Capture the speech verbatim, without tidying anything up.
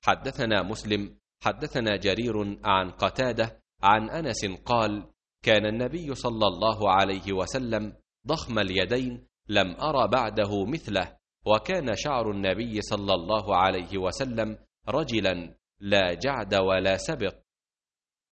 حدثنا مسلم حدثنا جرير عن قتادة عن أنس قال: كان النبي صلى الله عليه وسلم ضخم اليدين، لم أر بعده مثله، وكان شعر النبي صلى الله عليه وسلم رجلا لا جعد ولا سبق،